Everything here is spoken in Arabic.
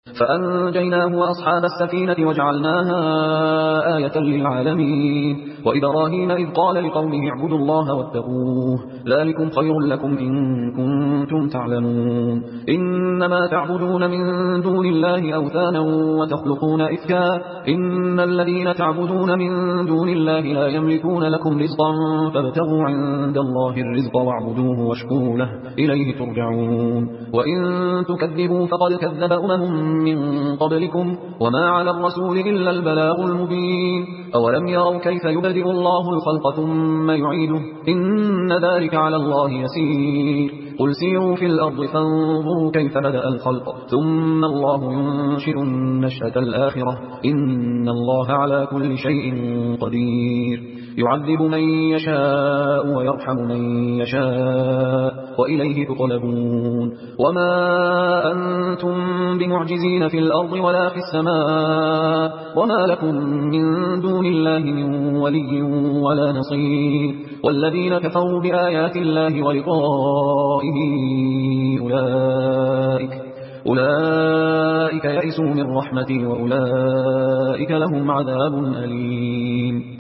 فأنجيناه وأصحاب السفينة وجعلناها آية للعالمين. وإبراهيم إذ قال لقومه اعبدوا الله واتقوه ذلكم خير لكم إن كنتم تعلمون. إنما تعبدون من دون الله أوثانا وتخلقون إفكا إن الذين تعبدون من دون الله لا يملكون لكم رزقا فابتغوا عند الله الرزق واعبدوه واشكروا له إليه ترجعون. وإن تكذبوا فقد كذب أمم من قبلكم وما على الرسول إلا البلاغ المبين. أولم يروا كيف يبدئ الله الخلق ثم يعيده إن ذلك على الله يسير. قل سيروا في الأرض فانظروا كيف بدأ الخلق ثم الله ينشئ النشأة الآخرة إن الله على كل شيء قدير. يعذب من يشاء ويرحم من يشاء وإليه تقلبون. وما أنتم بمعجزين في الأرض ولا في السماء وما لكم من دون الله من ولي ولا نصير. والذين كفروا بآيات الله ولقائه أولئك يئسوا من رحمتي وأولئك لهم عذاب أليم.